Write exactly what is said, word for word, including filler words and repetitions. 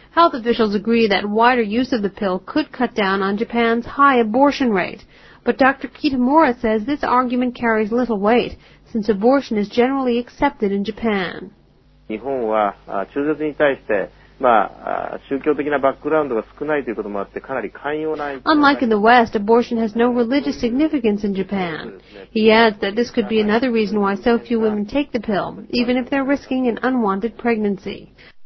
Health officials agree that wider use of the pill could cut down on Japan's high abortion rate. But Doctor Kitamura says this argument carries little weight, since abortion is generally accepted in Japan. Unlike in the West, abortion has no religious significance in Japan. He adds that this could be another reason why so few women take the pill, even if they're risking an unwanted pregnancy.